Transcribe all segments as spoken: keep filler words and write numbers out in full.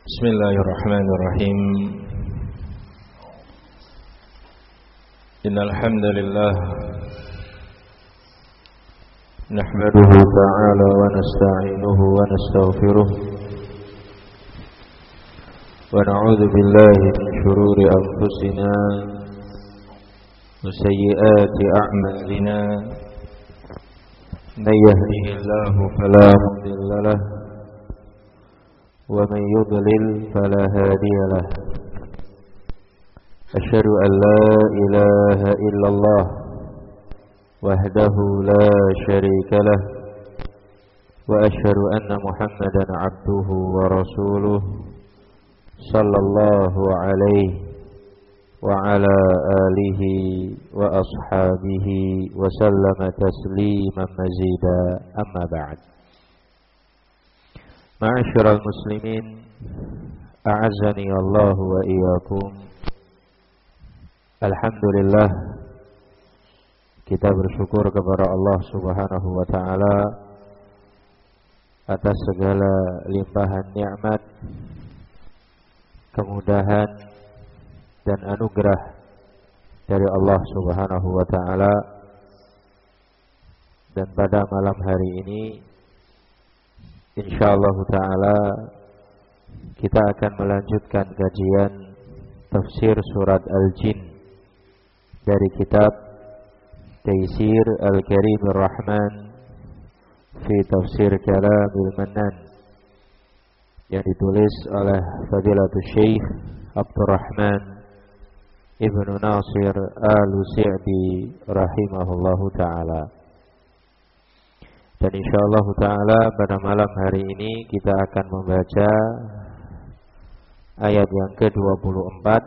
Bismillahirrahmanirrahim. Innal hamdalillah nahmaduhu ta'ala wa nasta'inuhu wa nastaghfiruh wa na'udzu billahi min shururi anfusina wa sayyiati a'malina. May yahdihillahu fala mudilla lahu ومن يضلل فلا هادي له. أشهد أن لا إله إلا الله وحده لا شريك له وأشهد أن محمدا عبده ورسوله صلى الله عليه وعلى آله وأصحابه وسلم تسليما مزيدا. أما بعد. Ma'asyiral muslimin, a'azzani Allah wa iyyakum. Alhamdulillah, kita bersyukur kepada Allah Subhanahu wa taala atas segala limpahan nikmat, kemudahan dan anugerah dari Allah Subhanahu wa taala. Dan pada malam hari ini insyaallah ta'ala kita akan melanjutkan kajian tafsir surat Al-Jin dari kitab Taysir Al-Karim Ar-Rahman fi Tafsir Kalamil Mannan yang ditulis oleh Fadilatul Syekh Abdurrahman Ibnu Nasir Al-Sa'di rahimahullahu ta'ala. Dan insyaallah ta'ala pada malam hari ini kita akan membaca ayat yang ke dua puluh empat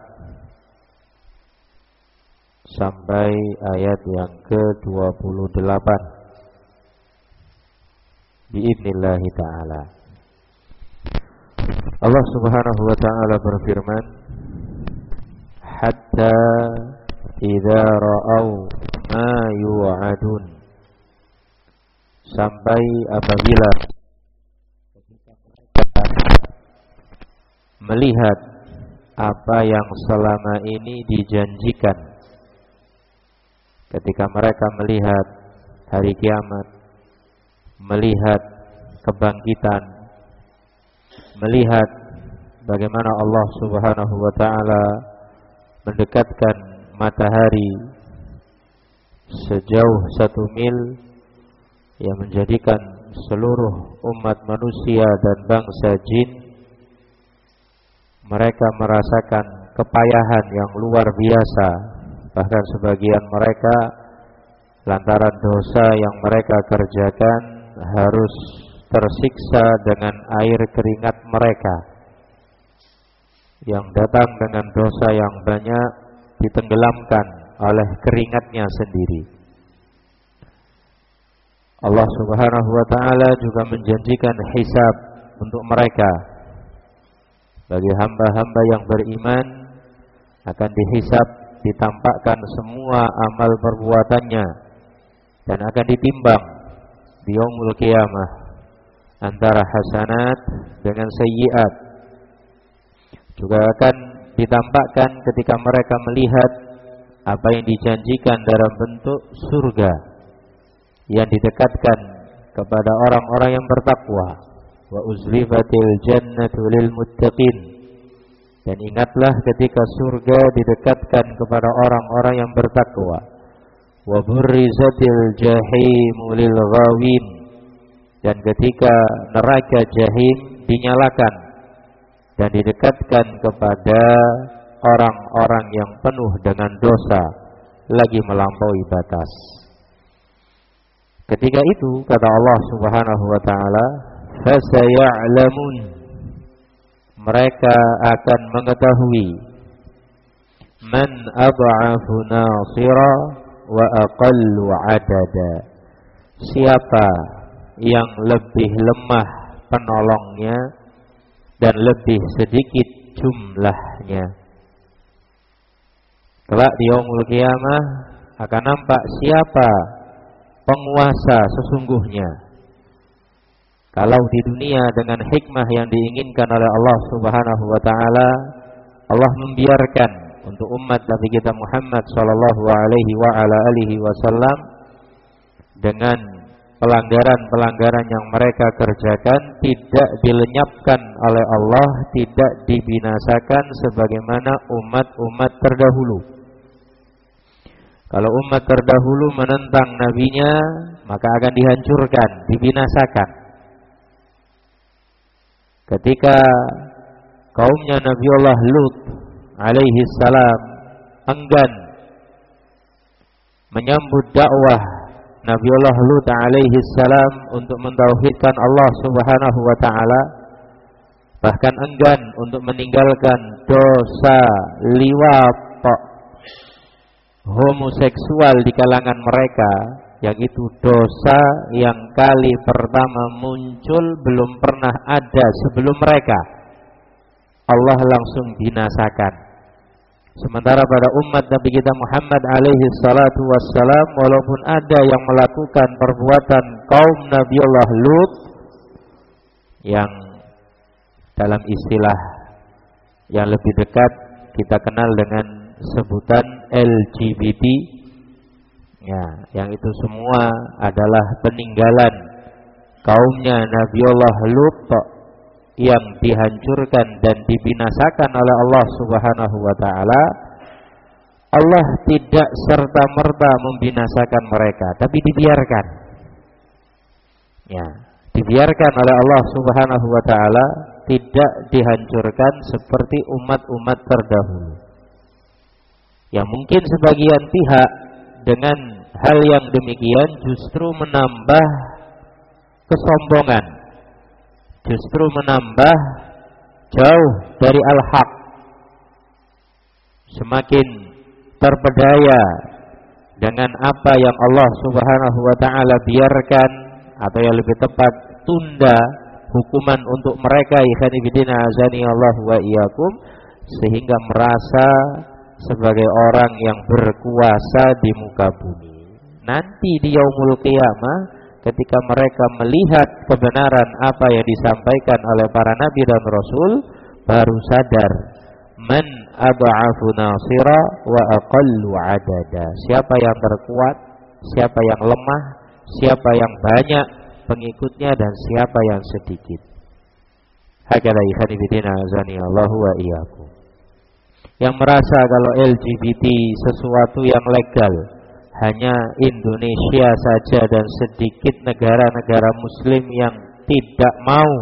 sampai ayat yang ke dua puluh delapan biidznillah ta'ala. Allah Subhanahu wa ta'ala berfirman, hatta idza ra'au ma yu'adun, sampai apabila melihat apa yang selama ini dijanjikan. Ketika mereka melihat hari kiamat, melihat kebangkitan, melihat bagaimana Allah Subhanahu wa ta'ala mendekatkan matahari sejauh satu mil, yang menjadikan seluruh umat manusia dan bangsa jin mereka merasakan kepayahan yang luar biasa. Bahkan sebagian mereka lantaran dosa yang mereka kerjakan harus tersiksa dengan air keringat mereka yang datang dengan dosa yang banyak, ditenggelamkan oleh keringatnya sendiri. Allah Subhanahu wa ta'ala juga menjanjikan hisab untuk mereka. Bagi hamba-hamba yang beriman akan dihisab, ditampakkan semua amal perbuatannya dan akan ditimbang di yaumul qiyamah antara hasanat dengan sayyiat. Juga akan ditampakkan ketika mereka melihat apa yang dijanjikan dalam bentuk surga yang didekatkan kepada orang-orang yang bertakwa. Wa uzlifatil jannatu lil muttaqin. Dan ingatlah ketika surga didekatkan kepada orang-orang yang bertakwa. Wa burrizatil jahimu lil ghawin. Dan ketika neraka jahim dinyalakan dan didekatkan kepada orang-orang yang penuh dengan dosa, lagi melampaui batas. Ketika itu kata Allah Subhanahu wa ta'ala, fasaya'lamun, mereka akan mengetahui, man ad'afu nasira wa aqallu adada, siapa yang lebih lemah penolongnya dan lebih sedikit jumlahnya. Kelak di yaumul qiyamah akan nampak siapa penguasa sesungguhnya Kalau di dunia dengan hikmah yang diinginkan oleh Allah Subhanahu wa taala, Allah membiarkan untuk umat Nabi kita Muhammad sallallahu alaihi wa ala alihi wasallam dengan pelanggaran-pelanggaran yang mereka kerjakan tidak dilenyapkan oleh Allah, tidak dibinasakan sebagaimana umat-umat terdahulu. Kalau umat terdahulu menentang nabinya, maka akan dihancurkan, dibinasakan. Ketika kaumnya Nabiullah Lut alaihi salam enggan menyambut dakwah Nabiullah Lut alaihi salam untuk mentauhidkan Allah Subhanahu wa taala, bahkan enggan untuk meninggalkan dosa liwat homoseksual di kalangan mereka, yang itu dosa yang kali pertama muncul belum pernah ada sebelum mereka. Allah langsung binasakan. Sementara pada umat Nabi kita Muhammad alaihi salatu wassalam, walaupun ada yang melakukan perbuatan kaum Nabiullah Lut yang dalam istilah yang lebih dekat kita kenal dengan sebutan L G B T, ya, yang itu semua adalah peninggalan kaumnya Nabiullah Lut yang dihancurkan dan dibinasakan oleh Allah Subhanahu wa taala. Allah tidak serta-merta membinasakan mereka, tapi dibiarkan. Ya, dibiarkan oleh Allah Subhanahu wa taala, tidak dihancurkan seperti umat-umat terdahulu. Ya, mungkin sebagian pihak dengan hal yang demikian justru menambah kesombongan, justru menambah jauh dari al-haq, semakin terpedaya dengan apa yang Allah Subhanahu wa taala biarkan, atau yang lebih tepat tunda hukuman untuk mereka, ikhwan fillah azani Allah wa iyyakum, sehingga merasa sebagai orang yang berkuasa di muka bumi. Nanti di yaumul qiyamah, ketika mereka melihat kebenaran apa yang disampaikan oleh para nabi dan rasul, baru sadar, man ad'afu nasira wa aqallu adada. Siapa yang terkuat, siapa yang lemah, siapa yang banyak pengikutnya, dan siapa yang sedikit. Hakala ikhwan fillah azani Allah wa iyyakum. Yang merasa kalau L G B T sesuatu yang legal hanya Indonesia saja dan sedikit negara-negara muslim yang tidak mau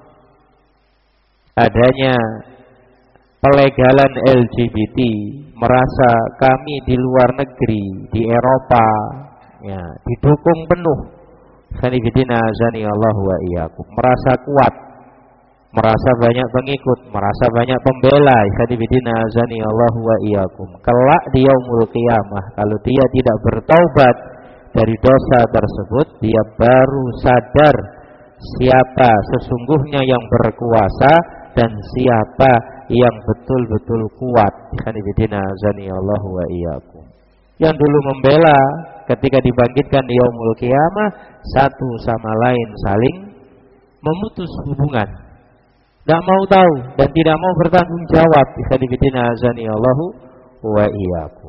adanya pelegalan L G B T, merasa kami di luar negeri, di Eropa, ya, didukung penuh. Khanifidina azani Allah wa iyyakum, merasa kuat, merasa banyak pengikut, merasa banyak pembela. Khanifidina azani Allah wa iyyakum, kelak di yaumul qiyamah, kalau dia tidak bertaubat dari dosa tersebut, dia baru sadar siapa sesungguhnya yang berkuasa dan siapa yang betul-betul kuat. Khanifidina azani Allah wa iyyakum, yang dulu membela ketika dibangkitkan di yaumul qiyamah, satu sama lain saling memutus hubungan, tidak mau tahu dan tidak mau bertanggung jawab. Khanifidina azani Allah wa iyyakum.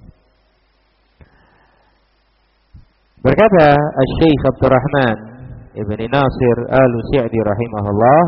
Berkata Asy-Syaikh Abdurrahman Ibn Nasir Al-Sa'di rahimahullah,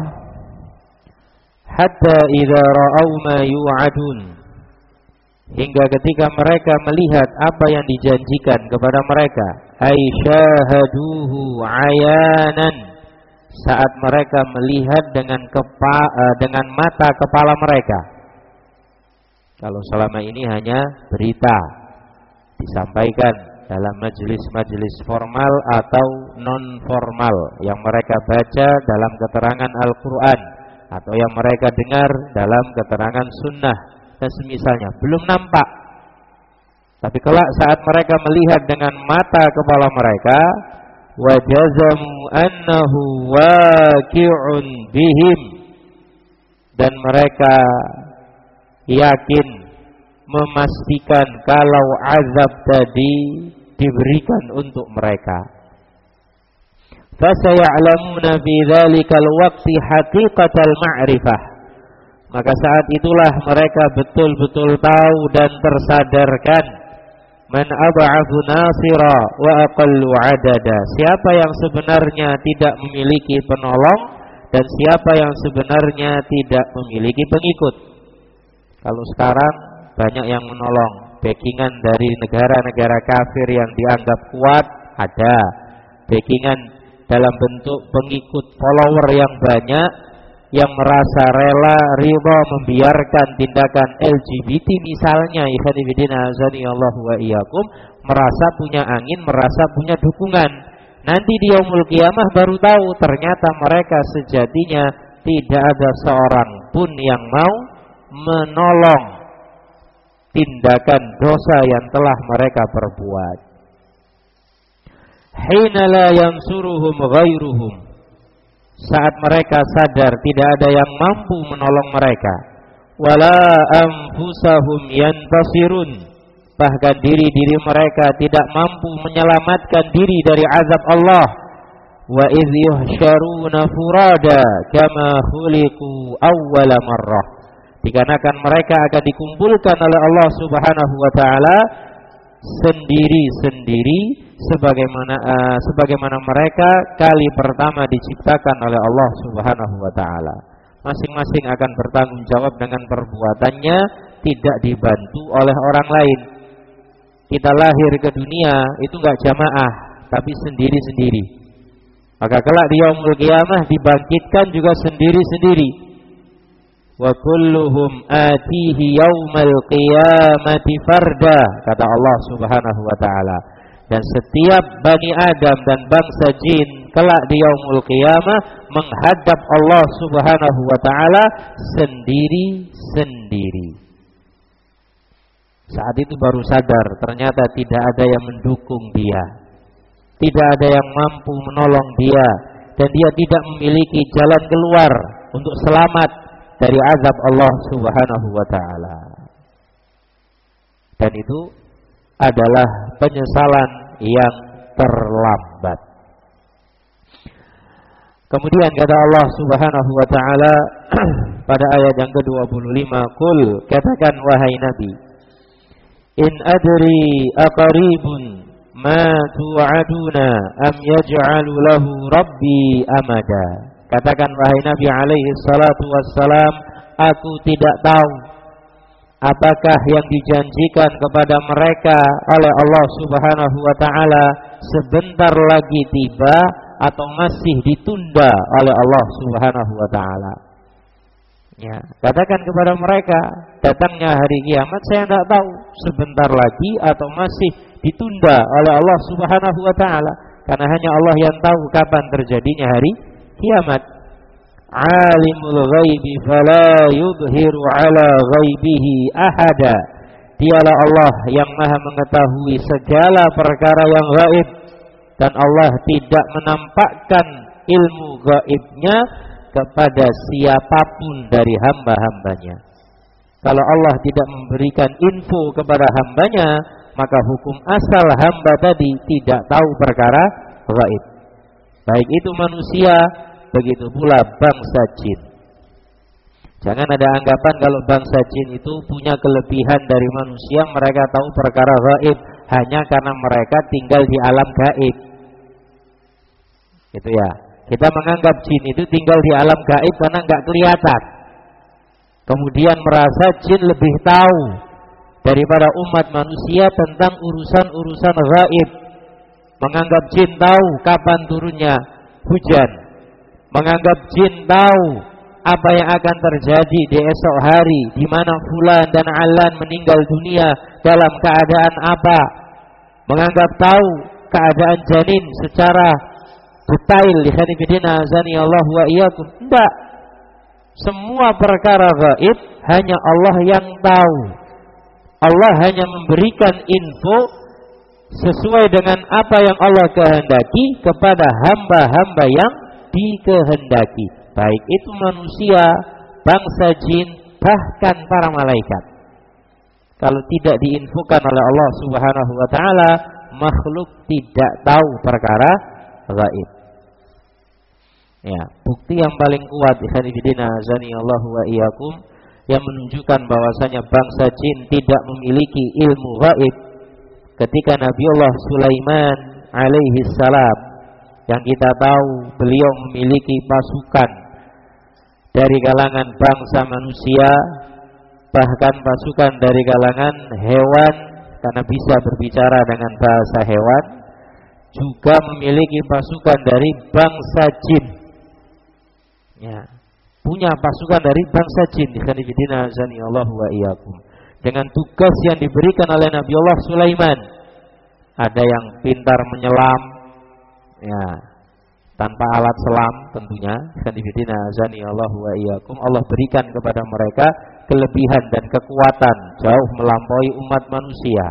hatta idza ra'aw ma yu'adun, hingga ketika mereka melihat apa yang dijanjikan kepada mereka, ay syahaduhu ayanan, saat mereka melihat dengan kepa, dengan mata kepala mereka. Kalau selama ini hanya berita disampaikan dalam majelis-majelis formal atau non formal yang mereka baca dalam keterangan Al-Quran atau yang mereka dengar dalam keterangan sunnah dan semisalnya, belum nampak. Tapi kelak saat mereka melihat dengan mata kepala mereka, wajazamu annahu waqi'un bihim, dan mereka yakin, memastikan kalau azab tadi diberikan untuk mereka. fasaya'lamuna fi dzalikal waqti haqiqatal ma'rifah. Maka saat itulah mereka betul-betul tahu dan tersadarkan man ad'afu nasira wa aqallu adada, siapa yang sebenarnya tidak memiliki penolong dan siapa yang sebenarnya tidak memiliki pengikut. Kalau sekarang banyak yang menolong, backingan dari negara-negara kafir yang dianggap kuat ada, backingan dalam bentuk pengikut follower yang banyak yang merasa rela ridha membiarkan tindakan L G B T misalnya, ikhwan fillah azanillahu wa iyyakum, merasa punya angin, merasa punya dukungan. Nanti di yaumul qiyamah baru tahu ternyata mereka sejatinya tidak ada seorang pun yang mau menolong tindakan dosa yang telah mereka perbuat. Hina la yansuruhum ghairuhum, saat mereka sadar tidak ada yang mampu menolong mereka. Wala anfusahum yantasirun, bahkan diri-diri mereka tidak mampu menyelamatkan diri dari azab Allah. Wa idh yuhsyaruna furada kama khuliqu awwala marrah, dikarenakan mereka akan dikumpulkan oleh Allah Subhanahu wa taala sendiri-sendiri sebagaimana uh, sebagaimana mereka kali pertama diciptakan oleh Allah Subhanahu wa taala. Masing-masing akan bertanggung jawab dengan perbuatannya, tidak dibantu oleh orang lain. Kita lahir ke dunia itu enggak jamaah, tapi sendiri-sendiri. Maka kelak di yaumul qiyamah dibangkitkan juga sendiri-sendiri. Wa kulluhum atihi yaumal qiyamati farda, kata Allah Subhanahu wa taala. Dan setiap Bani Adam dan bangsa jin kelak di yaumul qiyamah menghadap Allah Subhanahu wa taala sendiri-sendiri. Saat itu baru sadar ternyata tidak ada yang mendukung dia, tidak ada yang mampu menolong dia, dan dia tidak memiliki jalan keluar untuk selamat dari azab Allah Subhanahu wa taala. Dan itu adalah penyesalan yang terlambat. Kemudian kata Allah Subhanahu wa taala pada ayat yang ke-dua puluh lima, "Qul," katakan wahai Nabi, "In adri aqaribun ma tu'aduna am yaj'alu lahu rabbi amada." Katakan wahai Nabi alaihi salatu wassalam, aku tidak tahu apakah yang dijanjikan kepada mereka oleh Allah Subhanahu wa taala sebentar lagi tiba atau masih ditunda oleh Allah Subhanahu wa taala. Ya, katakan kepada mereka, datangnya hari kiamat saya tidak tahu sebentar lagi atau masih ditunda oleh Allah Subhanahu wa taala, karena hanya Allah yang tahu kapan terjadinya hari kiamat. Alimul ghaibi fala yudhiru ala ghaibihi ahada, dialah Allah yang maha mengetahui segala perkara yang gaib, dan Allah tidak menampakkan ilmu gaibnya kepada siapapun dari hamba-hambanya. Kalau Allah tidak memberikan info kepada hambanya, maka hukum asal hamba tadi tidak tahu perkara gaib. Baik itu manusia, begitu pula bangsa jin. Jangan ada anggapan kalau bangsa jin itu punya kelebihan dari manusia, mereka tahu perkara gaib hanya karena mereka tinggal di alam gaib. Itu ya. Kita menganggap jin itu tinggal di alam gaib karena enggak kelihatan. Kemudian merasa jin lebih tahu daripada umat manusia tentang urusan-urusan gaib. Menganggap jin tahu kapan turunnya hujan. Menganggap jin tahu apa yang akan terjadi di esok hari, di mana fulan dan alan meninggal dunia dalam keadaan apa. Menganggap tahu keadaan janin secara detail, lihanifidina azani Allah wa iyyakum. Tidak. Semua perkara gaib hanya Allah yang tahu. Allah hanya memberikan info sesuai dengan apa yang Allah kehendaki kepada hamba-hamba yang dikehendaki, baik itu manusia, bangsa jin, bahkan para malaikat. Kalau tidak diinfokan oleh Allah Subhanahu wa taala, makhluk tidak tahu perkara gaib. Ya, bukti yang paling kuat ikhwan fillah azani Allah wa iyyakum yang menunjukkan bahwasanya bangsa jin tidak memiliki ilmu gaib ketika Nabiullah Sulaiman alaihi salam, yang kita tahu beliau memiliki pasukan dari kalangan bangsa manusia, bahkan pasukan dari kalangan hewan karena bisa berbicara dengan bahasa hewan, juga memiliki pasukan dari bangsa jin. Ya, punya pasukan dari bangsa jin. Ikhwanifidina azani Allah wa iyyakum. Dengan tugas yang diberikan oleh Nabiullah Sulaiman. Ada yang pintar menyelam, ya, tanpa alat selam tentunya. Ikhwanifidina azani Allah wa iyyakum. Allah berikan kepada mereka kelebihan dan kekuatan jauh melampaui umat manusia.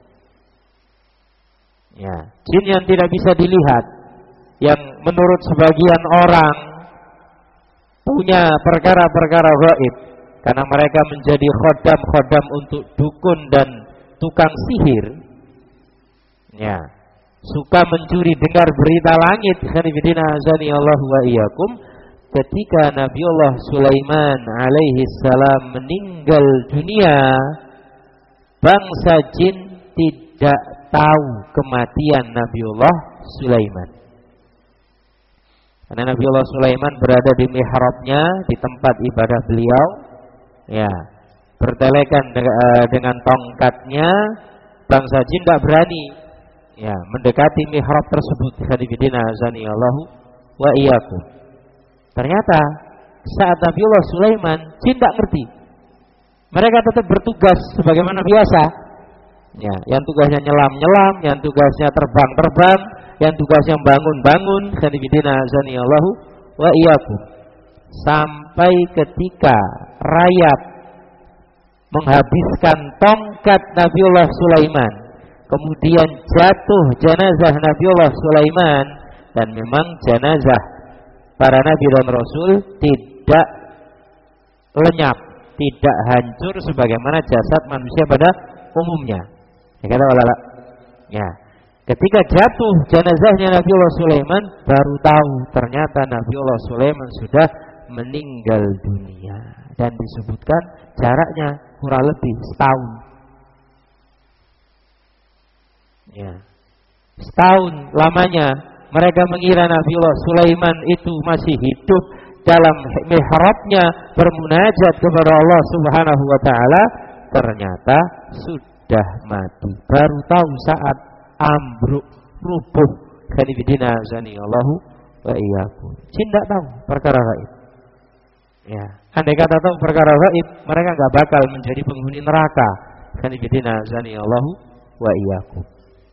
Ya, jin yang tidak bisa dilihat, yang menurut sebagian orang punya perkara-perkara gaib karena mereka menjadi khodam-khodam untuk dukun dan tukang sihir. Ya, suka mencuri dengar berita langit. Khanifidina azani Allah wa iyyakum. Ketika Nabiullah Sulaiman alaihi salam meninggal dunia, bangsa jin tidak tahu kematian Nabiullah Sulaiman. Karena Nabiullah Sulaiman berada di mihrabnya, di tempat ibadah beliau, ya, bertelekan dengan tongkatnya, bangsa jin tidak berani, ya, mendekati mihrab tersebut. Khadifidina azani Allahu wa iyyakum. Ternyata saat Nabiullah Sulaiman, jin tidak ngerti. Mereka tetap bertugas sebagaimana biasa. Ya, yang tugasnya nyelam-nyelam, yang tugasnya terbang-terbang, yang tugasnya bangun-bangun. Khadifidina azani Allahu wa iyyakum. Sampai ketika rayap menghabiskan tongkat Nabiullah Sulaiman, kemudian jatuh jenazah Nabiullah Sulaiman, dan memang jenazah para nabi dan rasul tidak lenyap, tidak hancur sebagaimana jasad manusia pada umumnya. Ya, kata ulama. Ya, ketika jatuh jenazahnya Nabiullah Sulaiman, baru tahu ternyata Nabiullah Sulaiman sudah meninggal dunia, dan disebutkan jaraknya kurang lebih setahun. Ya, setahun lamanya mereka mengira Nabiullah Sulaiman itu masih hidup dalam mihrabnya bermunajat kepada Allah Subhanahu wa taala, ternyata sudah mati. Baru tahu saat ambruk rubuh. Khanifidina azani Allahu wa iyyakum. Jin tidak tahu perkara gaib. Ya, andai kata tahu perkara gaib, mereka enggak bakal menjadi penghuni neraka. Khanifidina azani Allahu wa iyyakum.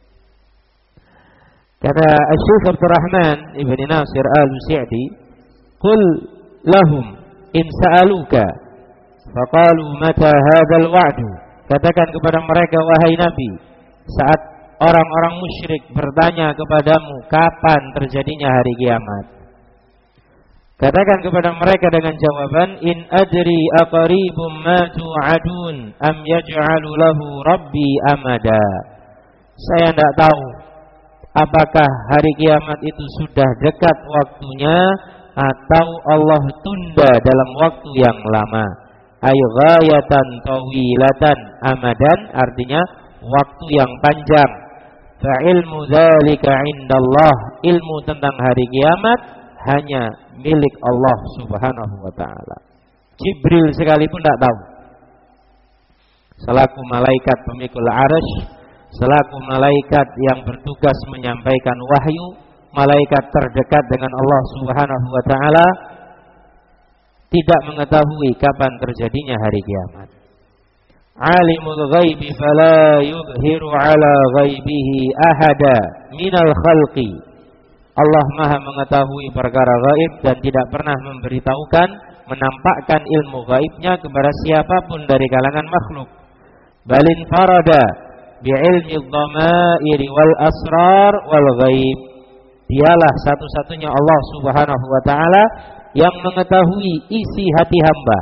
Kata Asy-Syaikh Abdurrahman Ibn Nasir Al-Sa'di, "Qul lahum in sa'aluka faqalu mata hadzal wa'du." Katakan kepada mereka wahai Nabi, saat orang-orang musyrik bertanya kepadamu kapan terjadinya hari kiamat, katakan kepada mereka dengan jawaban, "In adri aqribum ma tu'adun am yaj'alu lahu rabbi amada." Saya tidak tahu apakah hari kiamat itu sudah dekat waktunya atau Allah tunda dalam waktu yang lama. Ay ghayatan tawilatan amadan, artinya waktu yang panjang. Fa ilmu dzalika indallah, ilmu tentang hari kiamat hanya milik Allah Subhanahu wa taala. Jibril sekalipun tidak tahu. Selaku malaikat pemikul arsy, selaku malaikat yang bertugas menyampaikan wahyu, malaikat terdekat dengan Allah Subhanahu wa taala, tidak mengetahui kapan terjadinya hari kiamat. Alimul ghaibi fala yubhiru ala ghaibihi ahada minal khalqi. Allah Maha mengetahui perkara gaib dan tidak pernah memberitahukan, menampakkan ilmu gaibnya kepada siapapun dari kalangan makhluk. Balin farada bi'ilmi dhamairi wal asrar wal ghaib. Dialah satu-satunya Allah Subhanahu wa taala yang mengetahui isi hati hamba.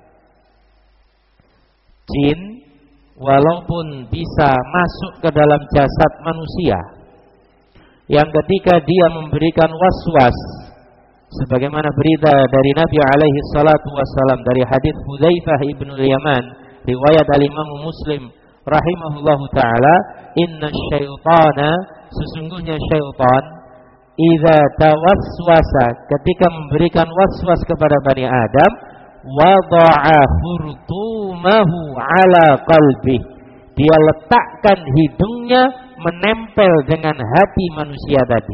Jin walaupun bisa masuk ke dalam jasad manusia, yang ketika dia memberikan waswas sebagaimana berita dari Nabi alaihi salatu wassalam dari hadis Hudzaifah ibn al-Yaman riwayat al-Imam Muslim rahimahullahu taala, inna syaitana, sesungguhnya syaitan, idza tawaswasa, ketika memberikan waswas kepada Bani Adam, wada'a hurtumahu ala qalbi, dia letakkan hidungnya menempel dengan hati manusia tadi.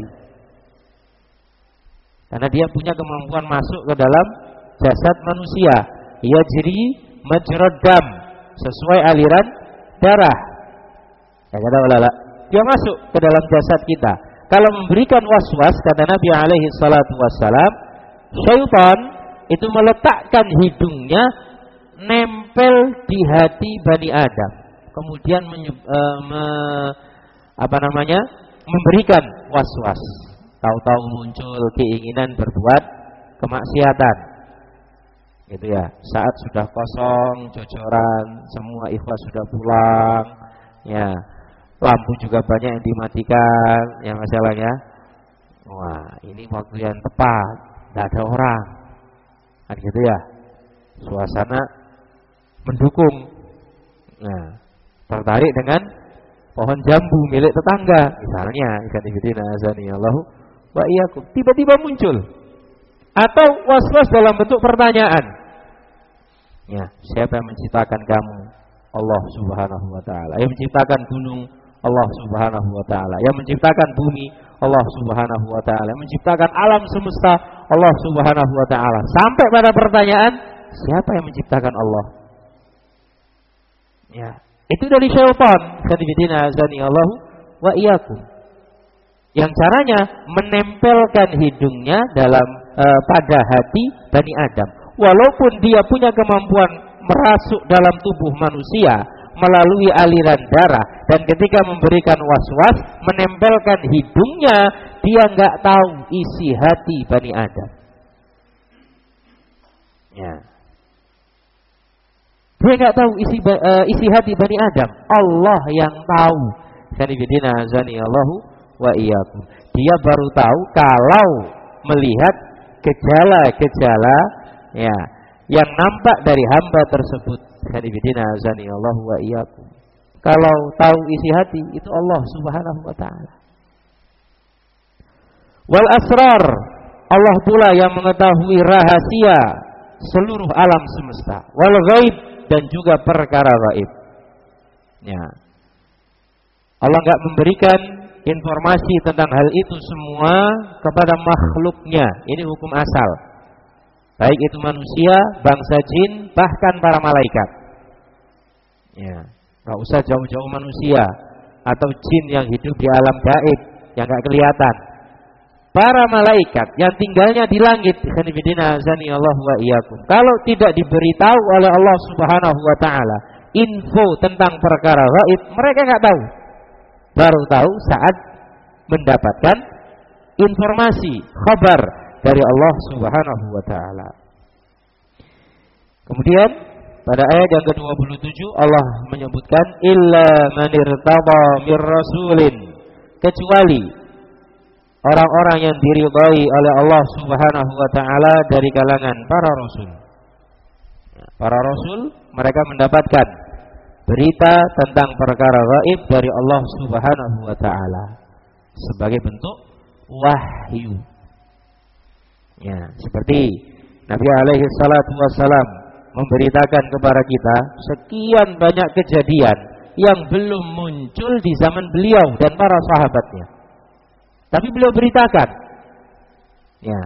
Karena dia punya kemampuan masuk ke dalam jasad manusia. Yajri majrad dam, sesuai aliran darah. Ya kata ulama, dia masuk ke dalam jasad kita. Kalau memberikan waswas, kata Nabi alaihi salatu wassalam, syaitan itu meletakkan hidungnya nempel di hati Bani Adam, kemudian menye, uh, me, apa namanya memberikan waswas. Tahu-tahu muncul keinginan berbuat kemaksiatan, gitu ya. Saat sudah kosong, jojoran, semua ikhlas sudah pulang, ya, lampu juga banyak yang dimatikan, ya masalahnya. Wah, ini waktu yang tepat, tidak ada orang, kan gitu ya. Suasana mendukung. Nah, tertarik dengan pohon jambu milik tetangga, misalnya, ikan ibadina azani Allahu wa iyyakum, tiba-tiba muncul, atau was-was dalam bentuk pertanyaan. Ya, siapa yang menciptakan kamu? Allah Subhanahu wa taala. Yang menciptakan gunung, Allah Subhanahu wa taala. Yang menciptakan bumi, Allah Subhanahu wa taala. Yang menciptakan alam semesta, Allah Subhanahu wa taala. Sampai pada pertanyaan, siapa yang menciptakan Allah? Ya, itu dari syaitan. Khadibidina azani Allahu wa iyyakum. Yang caranya menempelkan hidungnya dalam uh, pada hati Bani Adam. Walaupun dia punya kemampuan merasuk dalam tubuh manusia melalui aliran darah, dan ketika memberikan waswas menempelkan hidungnya, dia nggak tahu isi hati Bani Adam. Ya. Dia nggak tahu isi uh, isi hati Bani Adam. Allah yang tahu. Khadibidina azani Allahu wa iyyakum. Dia baru tahu kalau melihat gejala-gejala, ya, yang nampak dari hamba tersebut. Khadibidina azani Allahu wa iyyakum. Kalau tahu isi hati, itu Allah Subhanahu wa taala. Wal asrar, Allah pula yang mengetahui rahasia seluruh alam semesta. Wal ghaib, dan juga perkara gaib. Ya. Allah enggak memberikan informasi tentang hal itu semua kepada makhluknya. Ini hukum asal. Baik itu manusia, bangsa jin, bahkan para malaikat. Ya, enggak usah jauh-jauh manusia atau jin yang hidup di alam gaib yang enggak kelihatan. Para malaikat yang tinggalnya di langit, kalau tidak diberitahu oleh Allah Subhanahu wa taala info tentang perkara gaib, mereka enggak tahu. Baru tahu saat mendapatkan informasi, kabar dari Allah Subhanahu wa taala. Kemudian pada ayat yang ke dua puluh tujuh Allah menyebutkan illa man irtada mir rasulin, kecuali orang-orang yang diridhai oleh Allah Subhanahu wa taala dari kalangan para rasul. Para rasul mereka mendapatkan berita tentang perkara gaib dari Allah Subhanahu wa taala sebagai bentuk wahyu. Ya, seperti Nabi alaihi salatu wassalam memberitakan kepada kita sekian banyak kejadian yang belum muncul di zaman beliau dan para sahabatnya. Tapi beliau beritakan, ya,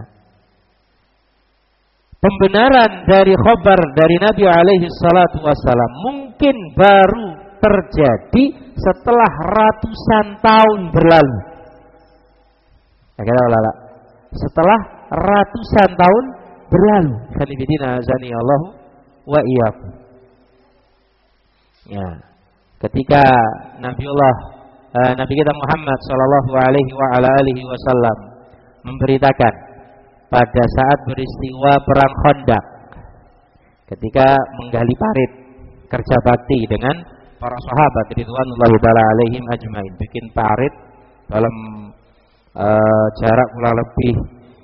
pembenaran dari khabar dari Nabi alaihi salatu wassalam mungkin baru terjadi setelah ratusan tahun berlalu. Ya, kata ulama, setelah ratusan tahun berlalu. Khalifidina azani Allahu wa iyyakum. Ya, ketika Nabiullah uh, Nabi kita Muhammad sallallahu alaihi wa ala alihi wasallam memberitakan pada saat peristiwa perang Khandaq, ketika menggali parit, kerja bakti dengan para sahabat ridwanullahi taala alaihim ajmain, bikin parit dalam uh, jarak kurang lebih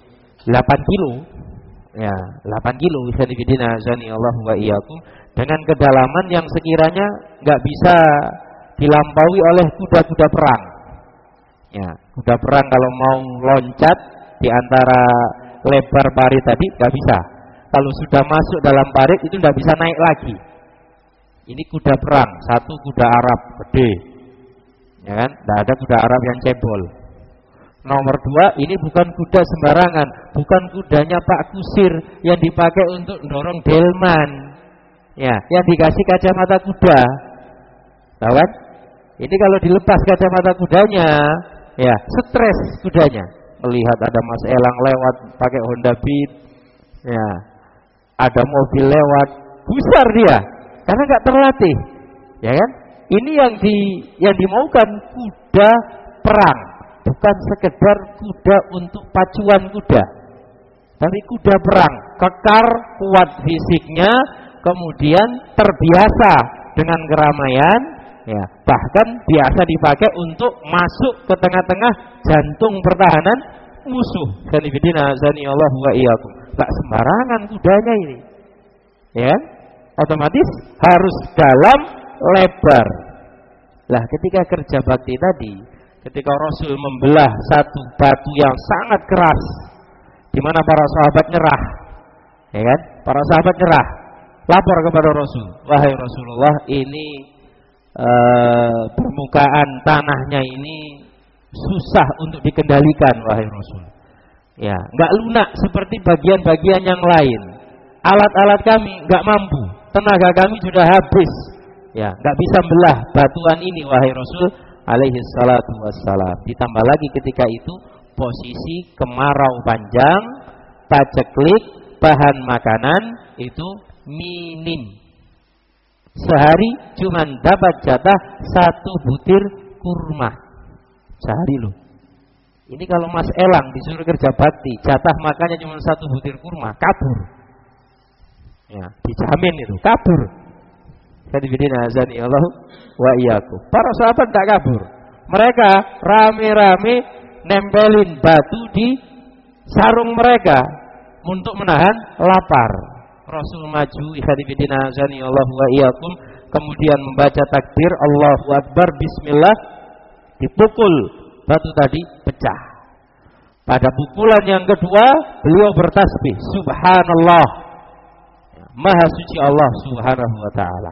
delapan kilo. Ya, delapan kilo ikhwanifidina azani Allah wa iyyakum, dengan kedalaman yang sekiranya enggak bisa dilampaui oleh kuda-kuda perang. Ya, kuda perang kalau mau loncat di antara lebar parit tadi enggak bisa. Kalau sudah masuk dalam parit itu enggak bisa naik lagi. Ini kuda perang, satu kuda Arab gede. Ya kan? Enggak ada kuda Arab yang cebol. Nomor dua, ini bukan kuda sembarangan, bukan kudanya Pak Kusir yang dipakai untuk dorong delman. Ya, yang dikasih kacamata kuda. Tahu kan? Ini kalau dilepas kacamata kudanya, ya, stres kudanya. Melihat ada Mas Elang lewat pakai Honda Beat, ya, ada mobil lewat, gusar dia karena nggak terlatih, ya kan? Ini yang di yang dimaukan kuda perang, bukan sekedar kuda untuk pacuan kuda, tapi kuda perang, kekar, kuat fisiknya, kemudian terbiasa dengan keramaian, ya, bahkan biasa dipakai untuk masuk ke tengah-tengah jantung pertahanan musuh. Sanifidina azani Allah wa iyyakum. Enggak sembarangan kudanya ini. Ya. Otomatis harus dalam, lebar. Lah ketika kerja bakti tadi, ketika Rasul membelah satu batu yang sangat keras, di mana para sahabat nyerah. Ya kan? Para sahabat nyerah. Lapor kepada Rasul, "Wahai Rasulullah, ini Uh, permukaan tanahnya ini susah untuk dikendalikan, wahai Rasul. Ya, nggak lunak seperti bagian-bagian yang lain. Alat-alat kami nggak mampu, tenaga kami sudah habis. Ya, nggak bisa belah batuan ini, wahai Rasul alaihi salatu wassalam." Ditambah lagi ketika itu posisi kemarau panjang, paceklik, bahan makanan itu minim. Sehari cuma dapat jatah satu butir kurma sehari loh. Ini kalau Mas Elang disuruh kerja bakti, jatah makannya cuma satu butir kurma, kabur. Ya, dijamin itu kabur. Sanifidina azani Allah wa iyyakum. Para sahabat tak kabur. Mereka rame-rame nempelin batu di sarung mereka untuk menahan lapar. Rasul maju, ikhwanifidina azani Allah wa iyyakum, kemudian membaca takbir Allahu Akbar, bismillah, dipukul batu tadi pecah. Pada pukulan yang kedua beliau bertasbih, subhanallah, maha suci Allah subhanahu wa ta'ala.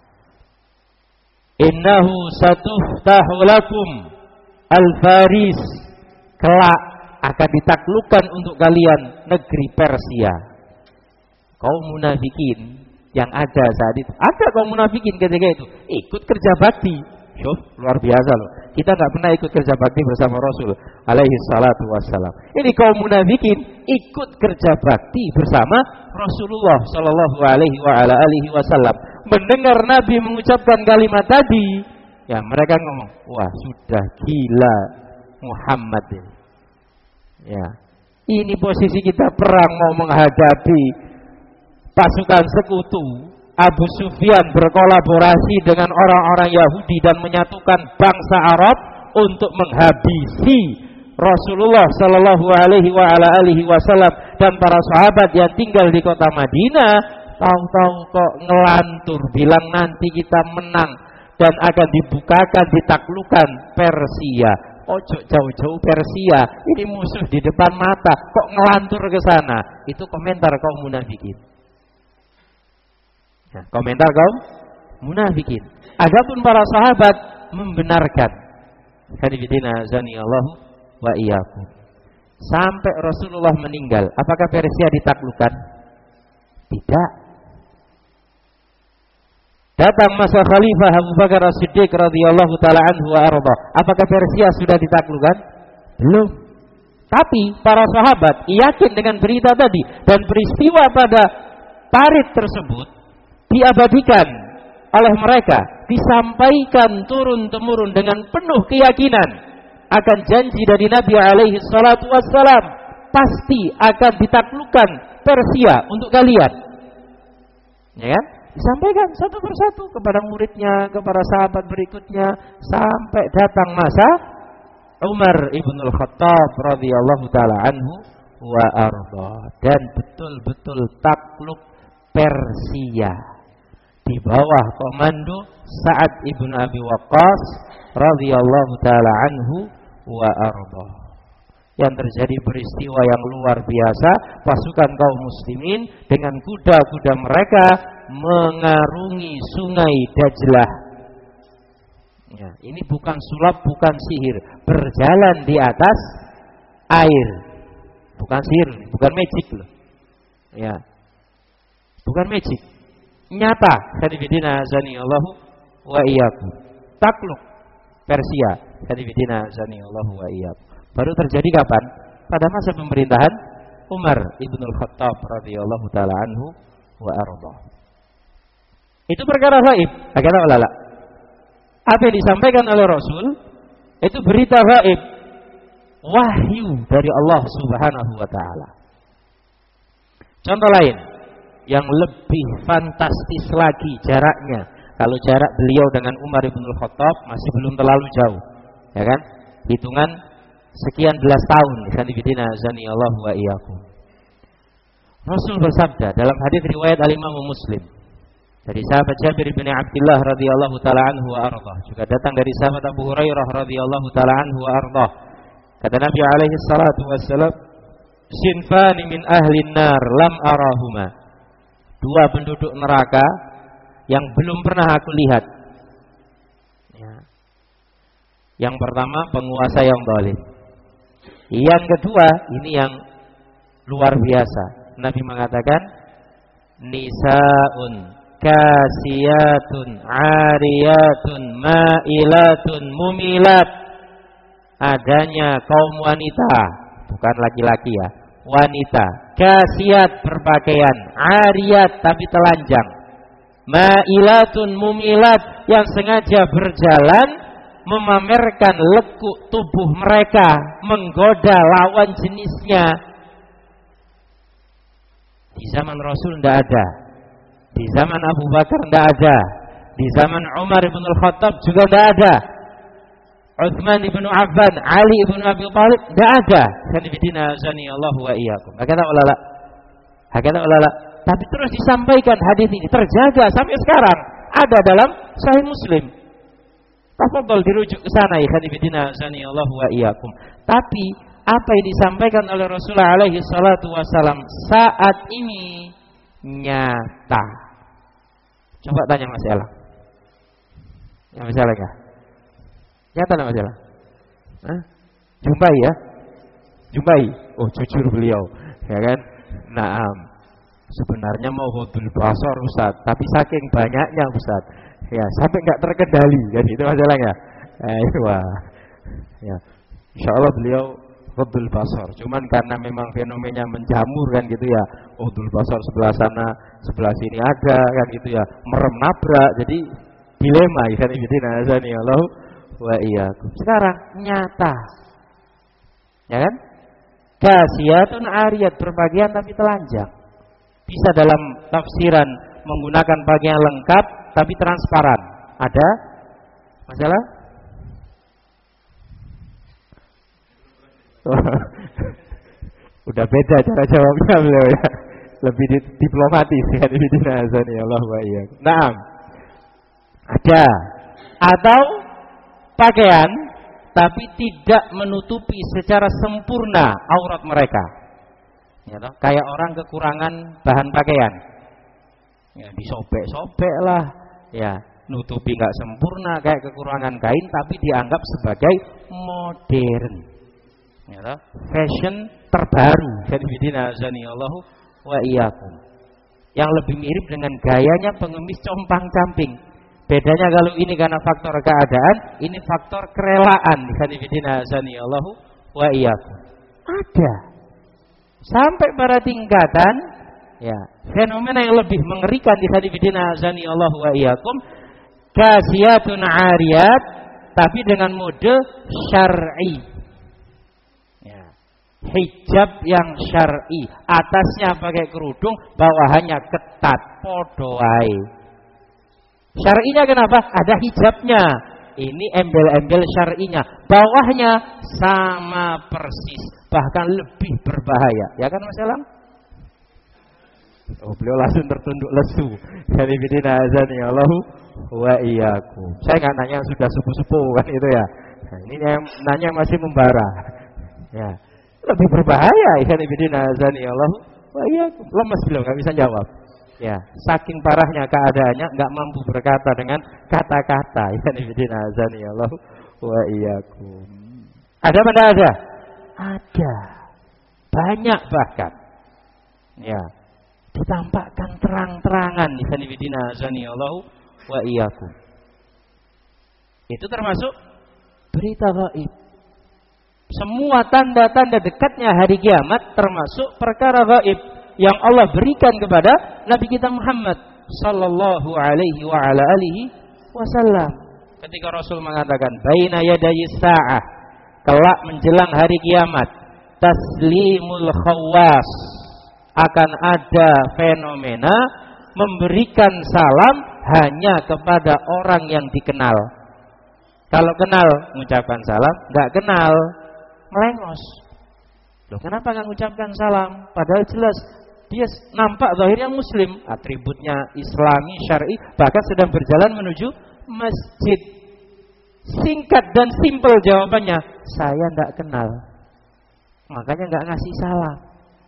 Innahu satuftahu lakum al-Faris, kelak akan ditaklukkan untuk kalian negeri Persia. Kaum munafikin yang ada saat itu, ada kaum munafikin ketika itu ikut kerja bakti. Syuf, luar biasa loh. Kita nggak pernah ikut kerja bakti bersama Rasul alaihi salatu wassalam. Ini kaum munafikin ikut kerja bakti bersama Rasulullah sallallahu alaihi wa ala alihi wasallam. Mendengar Nabi mengucapkan kalimat tadi, ya mereka ngomong, wah sudah gila Muhammad ini. Ya, ini posisi kita perang mau menghadapi pasukan sekutu. Abu Sufyan berkolaborasi dengan orang-orang Yahudi dan menyatukan bangsa Arab untuk menghabisi Rasulullah sallallahu alaihi wa ala alihi wasallam dan para sahabat yang tinggal di kota Madinah. Tahu-tahu kok ngelantur bilang nanti kita menang dan akan dibukakan, ditaklukkan Persia. Ojo jauh-jauh Persia, ini musuh di depan mata, kok ngelantur ke sana. Itu komentar kaum munafikin. Nah, komentar kaum munafikin. Adapun para sahabat membenarkan. Hadifidina azani Allah wa iyyakum. Sampai Rasulullah meninggal, apakah Persia ditaklukkan? Tidak. Datang masa Khalifah Abu Bakar As-Siddiq radhiyallahu taala anhu wa arda. Apakah Persia sudah ditaklukkan? Belum. Tapi para sahabat yakin dengan berita tadi dan peristiwa pada parit tersebut diabadikan oleh mereka, disampaikan turun-temurun dengan penuh keyakinan akan janji dari Nabi alaihi salatu wassalam, pasti akan ditaklukkan Persia untuk kalian. Ya kan? Disampaikan satu persatu kepada muridnya, kepada sahabat berikutnya, sampai datang masa Umar ibn al-Khattab radhiyallahu taala anhu wa arda, dan betul-betul takluk Persia di bawah komando Sa'ad ibn Abi Waqqas radhiyallahu taala anhu wa arda. Yang terjadi peristiwa yang luar biasa, pasukan kaum muslimin dengan kuda-kuda mereka mengarungi sungai Dajlah. Ya, ini bukan sulap, bukan sihir, berjalan di atas air. Bukan sihir, bukan magic loh. Ya. Bukan magic. Nyata, hadifidina azani Allahu wa iyyakum. Takluk Persia, hadifidina azani Allahu wa iyyakum. Baru terjadi kapan? Pada masa pemerintahan Umar ibnul Khattab radhiyallahu taala anhu wa arda. Itu perkara gaib, agak ulama. Apa yang disampaikan oleh Rasul itu berita gaib, wahyu dari Allah Subhanahu wa taala. Contoh lain yang lebih fantastis lagi jaraknya. Kalau jarak beliau dengan Umar ibnul Khattab masih belum terlalu jauh, ya kan? Hitungan sekian belas tahun. Sanibidina azani Allah wa iyyakum. Rasul bersabda dalam hadis riwayat Al-Imam Muslim dari sahabat Jabir bin Abdullah radhiyallahu taala anhu wa ardhah, juga datang dari sahabat Abu Hurairah radhiyallahu taala anhu wa ardhah. Kata Nabi alaihi salatu wassalam, "Sinfani min ahli nar lam arahuma." Dua penduduk neraka yang belum pernah aku lihat. Ya. Yang pertama penguasa yang zalim. Yang kedua ini yang luar biasa. Nabi mengatakan, "Nisaun kasiyatun ariyatun ma'ilatun mumilat." Adanya kaum wanita, bukan laki-laki ya, wanita kasiyat berpakaian, ariyat tapi telanjang, ma'ilatun mumilat yang sengaja berjalan memamerkan lekuk tubuh mereka, menggoda lawan jenisnya. Di zaman Rasul tidak ada, di zaman Abu Bakar tidak ada, di zaman Umar ibn al-Khattab juga tidak ada, Utsman ibn Affan, Ali ibn Abi Thalib tidak ada. Sanibidina azani Allah wa iyyakum. Hakata ulala, hakata ulala. Tapi terus disampaikan hadis ini terjaga sampai sekarang, ada dalam Sahih Muslim. Tafadhol dirujuk ke sana ya sanibidina azani Allah wa iyyakum. Tapi apa yang disampaikan oleh Rasulullah alaihi salatu wasalam saat ini nyata. Coba tanya Mas Ella. Ya masalah enggak? Nyata enggak masalah? Hah? Jumpai ya? Jumpai. Oh, jujur beliau, ya kan? Naam. Sebenarnya mau ghadul basar Ustaz, tapi saking banyaknya Ustaz, ya sampai enggak terkendali kan, itu masalahnya. Eh, wah. Ya. Insyaallah beliau ghadul basar. Cuman karena memang fenomenanya menjamur kan gitu ya. Ghadul basar sebelah sana, sebelah sini ada kan gitu ya. Merem nabrak. Jadi dilema ya ibadina azani Allah wa iyyakum. Sekarang nyata. Ya kan? Kasiyatun ariyat berpakaian tapi telanjang. Bisa dalam tafsiran menggunakan pakaian lengkap tapi transparan. Ada masalah? Udah beda cara jawabnya beliau ya. Lebih diplomatis ya ibadina azani Allah wa iyyakum. Naam. Ada. Atau pakaian tapi tidak menutupi secara sempurna aurat mereka. Ya toh? Kayak orang kekurangan bahan pakaian. Ya disobek-sobek lah, ya nutupi nggak sempurna kayak kekurangan kain tapi dianggap sebagai modern. Ya toh? Fashion terbaru. Sanibidina azani Allahu wa iyyakum. Yang lebih mirip dengan gayanya pengemis compang-camping. Bedanya kalau ini karena faktor keadaan, ini faktor kerelaan. Sanibidina azani Allahu wa iyyakum. Ada. Sampai pada tingkatan ya, fenomena yang lebih mengerikan di sanibidina azani Allahu wa iyyakum, kasiyatun ariyat tapi dengan mode syar'i. Ya. Hijab yang syar'i, atasnya pakai kerudung, bawahannya ketat, podo wae. Syar'inya kenapa? Ada hijabnya. Ini embel-embel syar'inya. Bawahnya sama persis bahkan lebih berbahaya. Ya kan Mas Elang? Oh, beliau langsung tertunduk lesu. Jadi bidina azani Allah wa iyyakum. Saya nggak nanya yang sudah sepuh-sepuh kan itu ya. Nah, ini yang nanya masih membara. Ya. Lebih berbahaya ikan bidina azani Allah wa iyyakum. Lemes beliau nggak bisa jawab. Ya, saking parahnya keadaannya nggak mampu berkata dengan kata-kata. Ikan bidina azani Allah wa iyyakum. Ada apa enggak ada? Ada. Banyak bahkan. Ya. Ditampakkan terang-terangan di sanibidina azani Allah wa iyyakum. Itu termasuk berita gaib. Semua tanda-tanda dekatnya hari kiamat termasuk perkara gaib yang Allah berikan kepada Nabi kita Muhammad sallallahu alaihi wa ala alihi wasallam. Ketika Rasul mengatakan baina yadayis sa'ah, kelak menjelang hari kiamat, taslimul khawas, akan ada fenomena memberikan salam hanya kepada orang yang dikenal. Kalau kenal mengucapkan salam, nggak kenal melengos. Loh, kenapa nggak mengucapkan salam? Padahal jelas dia nampak zahirnya muslim, atributnya islami, syar'i, bahkan sedang berjalan menuju masjid. Singkat dan simpel jawabannya, saya nggak kenal, makanya nggak ngasih salam.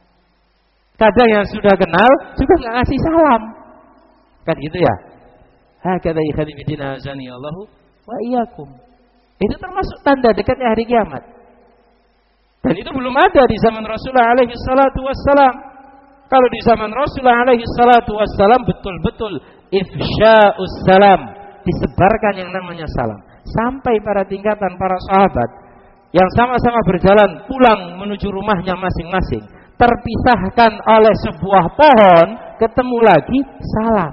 Kadang yang sudah kenal juga nggak ngasih salam, kan gitu ya? Hakadha ikhwan bidina azani Allahu wa iyyakum. Itu termasuk tanda dekatnya hari kiamat. Dan itu belum ada di zaman Rasulullah alaihi salatu wassalam. Kalau di zaman Rasulullah alaihi salatu wassalam betul-betul ifsya'us salam, disebarkan yang namanya salam sampai para tingkatan para sahabat yang sama-sama berjalan pulang menuju rumahnya masing-masing, terpisahkan oleh sebuah pohon, ketemu lagi salam.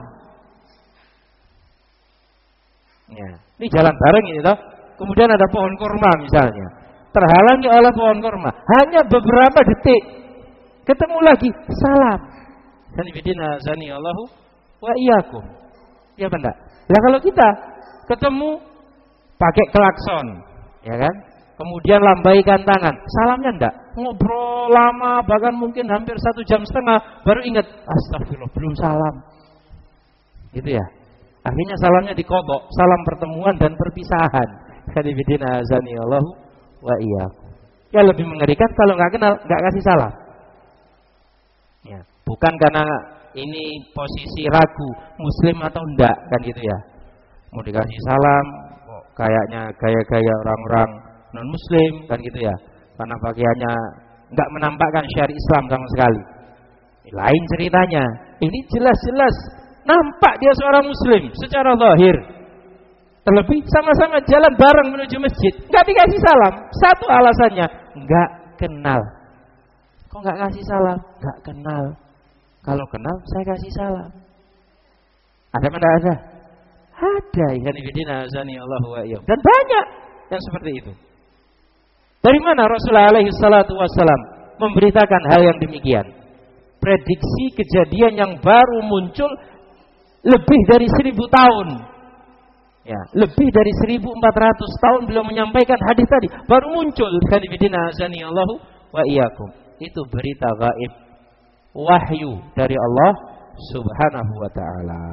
Ya, ini jalan bareng ini toh. Kemudian ada pohon kurma misalnya, terhalangi oleh pohon kurma, hanya beberapa detik, ketemu lagi salam. Sanibidina zani Allahu wa iyyakum. Ya benar. Lah kalau kita ketemu pakai klakson, ya kan? Kemudian lambaikan tangan, salamnya enggak? Ngobrol lama, bahkan mungkin hampir satu jam setengah, baru ingat, astagfirullah, belum salam. Gitu ya. Akhirnya salamnya dikodok, salam pertemuan dan perpisahan. Khadibidina azani Allahu wa iyyakum. Ya lebih mengerikan kalau nggak kenal, nggak kasih salam. Ya, bukan karena ini posisi ragu, muslim atau enggak, kan gitu ya. Mau dikasih salam, kok kayaknya gaya-gaya orang-orang non muslim, kan gitu ya, karena pakaiannya nggak menampakkan syariat Islam sama sekali. Lain ceritanya, ini jelas-jelas nampak dia seorang muslim secara zahir. Terlebih sama-sama jalan bareng menuju masjid, nggak dikasih salam. Satu alasannya, nggak kenal. Kok nggak kasih salam? Nggak kenal. Kalau kenal, saya kasih salam. Ada mana ada? Ada. Dan banyak yang seperti itu. Dari mana Rasulullah alaihi salatu wassalam memberitakan hal yang demikian? Prediksi kejadian yang baru muncul lebih dari seribu tahun. Ya, lebih dari seribu empat ratus tahun beliau menyampaikan hadis tadi. Baru muncul. Khadibidina azani Allahu wa iyyakum. Itu berita gaib. Wahyu dari Allah subhanahu wa ta'ala.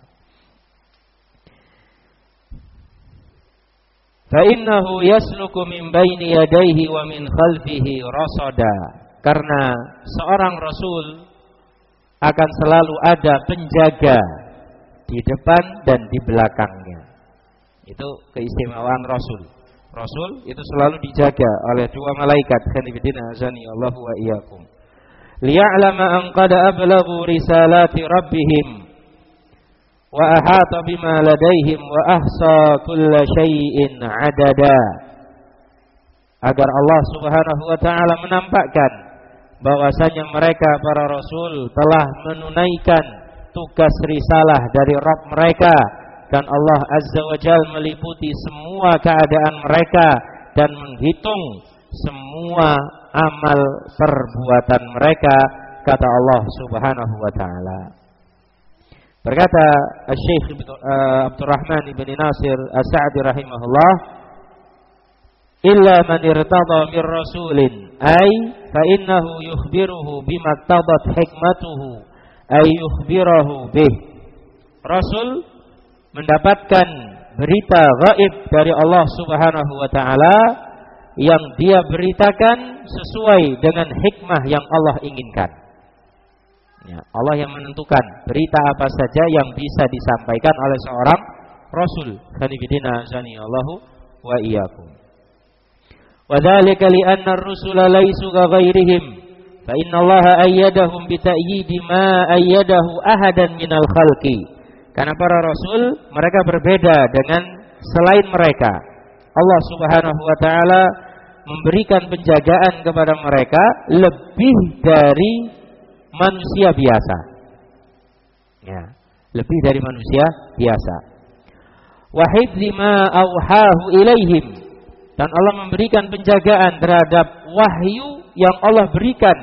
Fa'innahu yasluku min baini yadayhi wa min khalfihi rasada. Karena seorang Rasul akan selalu ada penjaga di depan dan di belakangnya. Itu keistimewaan Rasul. Rasul itu selalu dijaga oleh dua malaikat. Khanibidina azani Allahu wa iyyakum. Liya'lama an qad ablaghu risalati rabbihim wa ahata bima ladaihim wa ahsa kulla syai'in adada. Agar Allah subhanahu wa ta'ala menampakkan bahwasanya mereka para rasul telah menunaikan tugas risalah dari Rabb mereka, dan Allah azza wa jalla meliputi semua keadaan mereka dan menghitung semua amal perbuatan mereka, kata Allah subhanahu wa ta'ala. Berkata Syekh uh, Abdurrahman ibn Nasir As-Sa'di rahimahullah, illa man irtada mir rasulin ay fa innahu yukhbiruhu bima tadat hikmatuhu ay yukhbirahu bih. Rasul mendapatkan berita gaib dari Allah Subhanahu wa taala yang dia beritakan sesuai dengan hikmah yang Allah inginkan. Ya, Allah yang menentukan berita apa saja yang bisa disampaikan oleh seorang rasul. Khanifidina azani Allahu wa iyyakum. Wa dzalika li anna ar-rusula laysu ka ghairihim fa inna Allah ayyadahum bi ta'yidi ma ayyadahu ahadan minal khalqi. Karena para rasul mereka berbeda dengan selain mereka. Allah Subhanahu wa taala memberikan penjagaan kepada mereka lebih dari manusia biasa. Ya, lebih dari manusia biasa. Wa hifdzi ma auhahu ilaihim, dan Allah memberikan penjagaan terhadap wahyu yang Allah berikan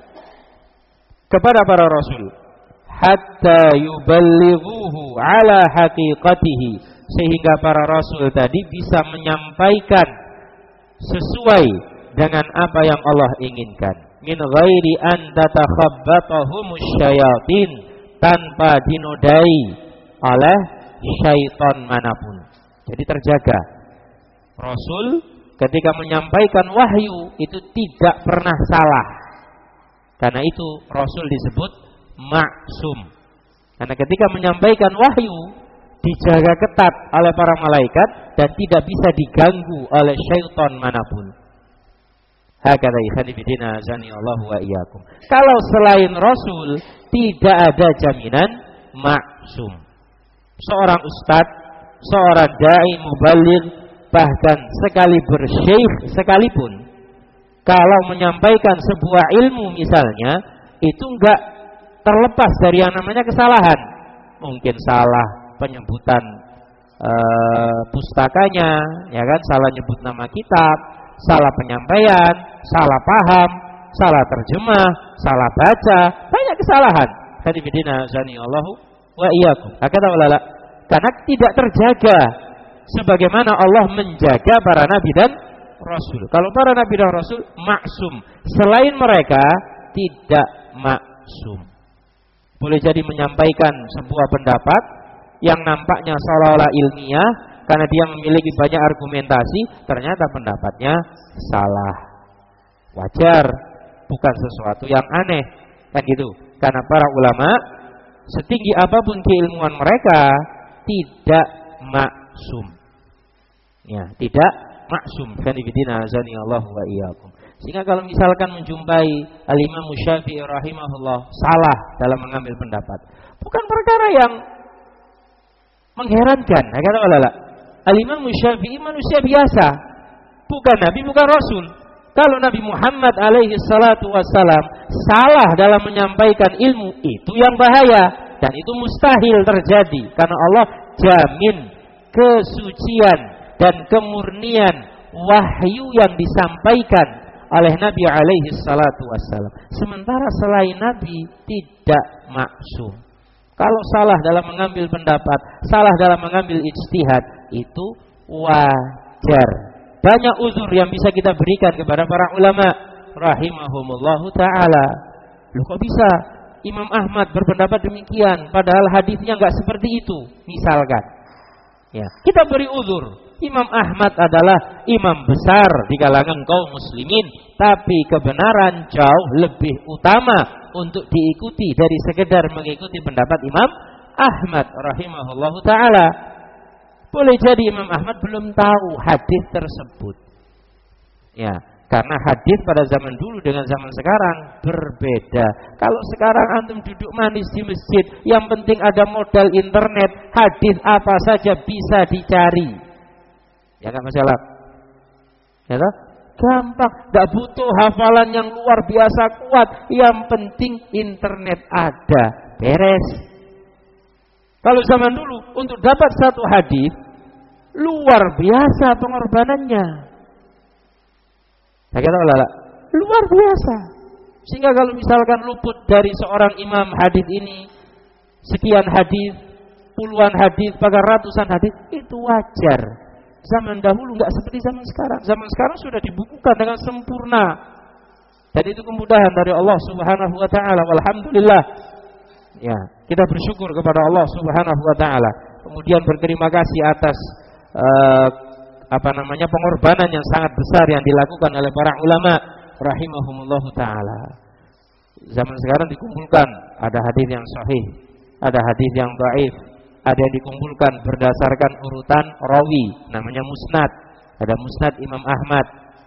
kepada para rasul hatta yuballighuhu ala haqiqatihi, sehingga para rasul tadi bisa menyampaikan sesuai dengan apa yang Allah inginkan, min ghairi an tatakhabbatahumush syayatin, tanpa dinodai oleh syaitan manapun. Jadi terjaga. Rasul ketika menyampaikan wahyu itu tidak pernah salah. Karena itu Rasul disebut maksum. Karena ketika menyampaikan wahyu dijaga ketat oleh para malaikat dan tidak bisa diganggu oleh syaitan manapun. Hakadha ikhwanifidina azani Allah wa iyyakum. Kalau selain Rasul tidak ada jaminan maksum. Seorang ustadz, seorang dai mubaligh, bahkan sekali bersyekh sekalipun, kalau menyampaikan sebuah ilmu misalnya, itu enggak terlepas dari yang namanya kesalahan. Mungkin salah penyebutan uh, pustakanya, ya kan, salah nyebut nama kitab, salah penyampaian, salah paham, salah terjemah, salah baca, banyak kesalahan. Hadifidina zani Allahu wa iyyakum. Hakata walala. Karena tidak terjaga sebagaimana Allah menjaga para nabi dan rasul. Kalau para nabi dan rasul maksum, selain mereka tidak maksum. Boleh jadi menyampaikan sebuah pendapat yang nampaknya seolah-olah ilmiah karena dia memiliki banyak argumentasi, ternyata pendapatnya salah. Wajar, bukan sesuatu yang aneh, kan gitu. Karena para ulama setinggi apapun keilmuan mereka tidak maksum. Ya, tidak maksum. Kanibidina azani Allah wa iyyakum. Sehingga kalau misalkan menjumpai Al-Imam Syafi'i rahimahullah salah dalam mengambil pendapat, bukan perkara yang mengherankan. Ya, kata ulama, Al-Imam Syafi'i manusia biasa, bukan nabi, bukan rasul. Kalau Nabi Muhammad alaihi salatu wassalam salah dalam menyampaikan ilmu, itu yang bahaya dan itu mustahil terjadi karena Allah jamin kesucian dan kemurnian wahyu yang disampaikan oleh Nabi alaihi salatu wassalam. Sementara selain Nabi tidak maksum. Kalau salah dalam mengambil pendapat, salah dalam mengambil ijtihad, itu wajar. Banyak uzur yang bisa kita berikan kepada para ulama rahimahumullahu ta'ala. Loh, kok bisa Imam Ahmad berpendapat demikian padahal hadisnya enggak seperti itu, misalkan. Ya, kita beri uzur. Imam Ahmad adalah imam besar di kalangan kaum muslimin, tapi kebenaran jauh lebih utama untuk diikuti dari sekedar mengikuti pendapat Imam Ahmad rahimahullahu ta'ala. Boleh jadi Imam Ahmad belum tahu hadis tersebut. Ya, karena hadis pada zaman dulu dengan zaman sekarang berbeda. Kalau sekarang antum duduk manis di masjid, yang penting ada modal internet, hadis apa saja bisa dicari. Ya kan masalah. Ya kan? Gampang, enggak butuh hafalan yang luar biasa kuat, yang penting internet ada, beres. Kalau zaman dulu untuk dapat satu hadis luar biasa pengorbanannya. Saya kata ulama, luar biasa. Sehingga kalau misalkan luput dari seorang imam hadis ini sekian hadis, puluhan hadis, bahkan ratusan hadis, itu wajar. Zaman dahulu nggak seperti zaman sekarang. Zaman sekarang sudah dibukukan dengan sempurna. Dan itu kemudahan dari Allah Subhanahu wa taala. Alhamdulillah. Ya, kita bersyukur kepada Allah Subhanahu wa taala. Kemudian berterima kasih atas uh, apa namanya pengorbanan yang sangat besar yang dilakukan oleh para ulama rahimahumullah taala. Zaman sekarang dikumpulkan, ada hadis yang sahih, ada hadis yang dhaif, ada yang dikumpulkan berdasarkan urutan rawi, namanya musnad. Ada musnad Imam Ahmad.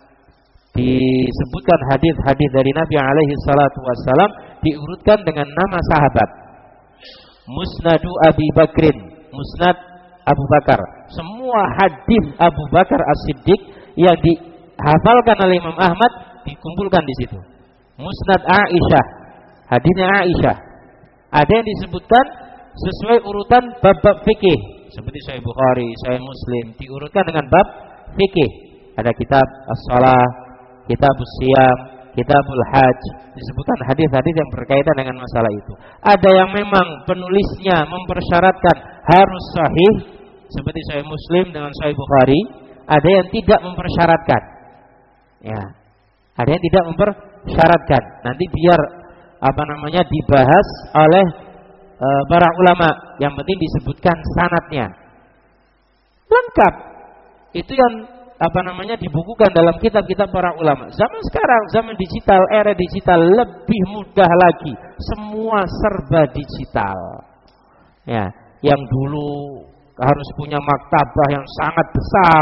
Disebutkan hadis-hadis dari Nabi alaihi salatu wassalam diurutkan dengan nama sahabat. Musnadu Abi Bakrin, musnad Abu Bakar. Semua hadis Abu Bakar As-Siddiq yang dihafalkan oleh Imam Ahmad dikumpulkan di situ. Musnad Aisyah, hadisnya Aisyah. Ada yang disebutkan sesuai urutan bab-bab fikih, seperti Sahih Bukhari, Sahih Muslim, diurutkan dengan bab fikih. Ada kitab As-Shalah, kitab As-Siyam, kitabul Hajj, disebutkan hadis-hadis yang berkaitan dengan masalah itu. Ada yang memang penulisnya mempersyaratkan harus sahih, seperti Sahih Muslim dengan Sahih Bukhari. Ada yang tidak mempersyaratkan. Ya. Ada yang tidak mempersyaratkan. Nanti biar apa namanya dibahas oleh e, para ulama. Yang penting disebutkan sanadnya. Lengkap. Itu yang apa namanya dibukukan dalam kitab-kitab para ulama. Zaman sekarang, zaman digital, era digital lebih mudah lagi. Semua serba digital. Ya, yang dulu harus punya maktabah yang sangat besar,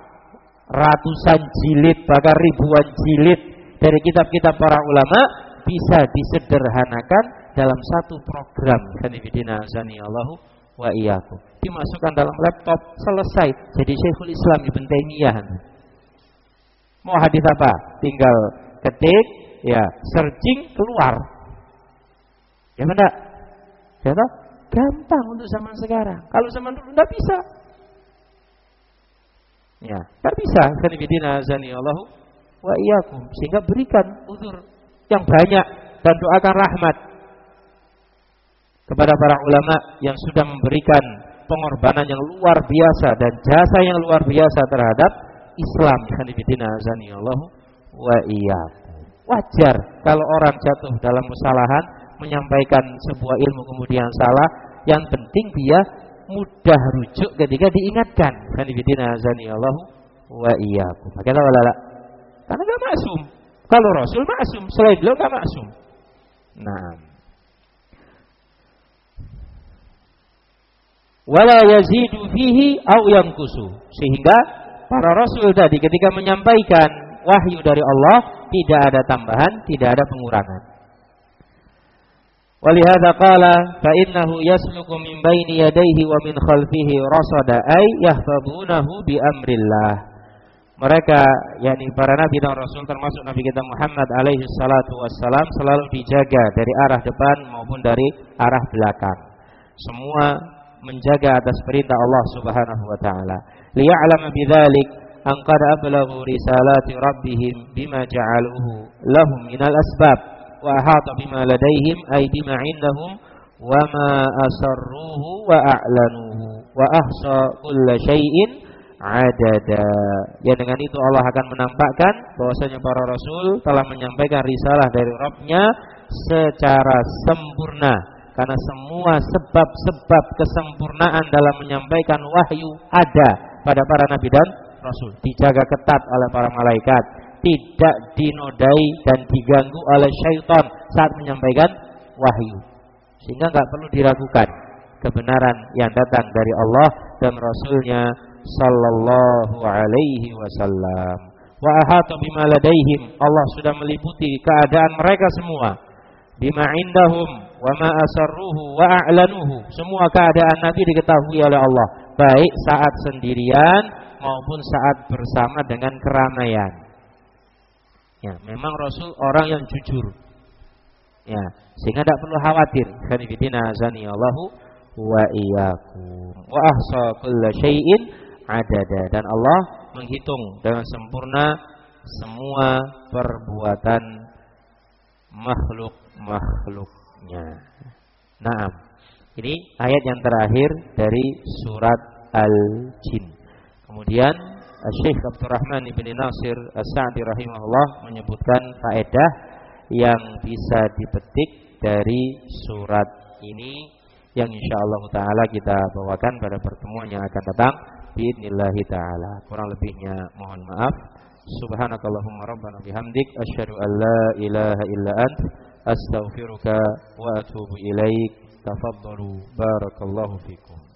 ratusan jilid bahkan ribuan jilid dari kitab-kitab para ulama bisa disederhanakan dalam satu program. Kanifidina azanillahu wa iyyakum. Dimasukkan dalam laptop, selesai. Jadi Syekhul Islam Ibn Taimiyah. Mau hadis apa? Tinggal ketik, ya, searching keluar. Ya benar? Ya toh? Gampang untuk zaman sekarang. Kalau zaman dulu enggak bisa. Ya, enggak bisa. Kanifidina azanillahu wa iyyakum. Sehingga berikan uzur yang banyak dan doakan rahmat kepada para ulama yang sudah memberikan pengorbanan yang luar biasa dan jasa yang luar biasa terhadap Islam. Kanifidina azanillahu wa iyyakum. Wajar kalau orang jatuh dalam kesalahan, menyampaikan sebuah ilmu kemudian salah. Yang penting dia mudah rujuk ketika diingatkan. Kanifidina azanillahu wa iyyakum. Bagaimana wala? Karena enggak maksum. Kalau Rasul maksum, selain beliau enggak maksum. Nah, wala yazidu fihi aw yanqusu. Sehingga para rasul tadi ketika menyampaikan wahyu dari Allah tidak ada tambahan, tidak ada pengurangan. Walihada qala fa innahu yasluku min baini yadayhi wa min khalfihi rasada ay yahfazunahu bi amrillah. Mereka, yakni para nabi dan rasul termasuk Nabi kita Muhammad alaihi salatu wassalam, selalu dijaga dari arah depan maupun dari arah belakang. Semua menjaga atas perintah Allah Subhanahu wa taala. Liya'lama bidzalik an qad ablaghu risalati rabbihim bima ja'aluhu lahum minal asbab wa ahata bima ladaihim ay bima indahum wa ma asarruhu wa a'lanuhu wa ahsa kulla syai'in adada. Ya, dengan itu Allah akan menampakkan bahwasanya para rasul telah menyampaikan risalah dari Rabb-nya secara sempurna. Karena semua sebab-sebab kesempurnaan dalam menyampaikan wahyu ada pada para nabi dan rasul. Dijaga ketat oleh para malaikat, tidak dinodai dan diganggu oleh syaitan saat menyampaikan wahyu. Sehingga enggak perlu diragukan kebenaran yang datang dari Allah dan Rasulnya sallallahu alaihi wasallam. Wa ahata bima ladaihim. Allah sudah meliputi keadaan mereka semua. Bima indahum wa ma asarruhu wa a'lanuhu. Semua keadaan Nabi diketahui oleh Allah, baik saat sendirian maupun saat bersama dengan keramaian. Ya, memang Rasul orang yang jujur. Ya, sehingga tidak perlu khawatir. Kanifidina azanillahu wa iyyakum. Wa ahsa kulla syai'in adada. Dan Allah menghitung dengan sempurna semua perbuatan makhluk-makhluknya. Naam. Ini ayat yang terakhir dari surat Al-Jin. Kemudian Syekh Abdurrahman bin Nasir As-Sa'di rahimahullah menyebutkan faedah yang bisa dipetik dari surat ini yang insyaallah taala kita bawakan pada pertemuan yang akan datang biidznillah taala. Kurang lebihnya mohon maaf. Subhanakallahumma rabbana bihamdik asyhadu an la ilaha illa ant astaghfiruka wa atubu ilaik. Tafaddalu barakallahu fikum.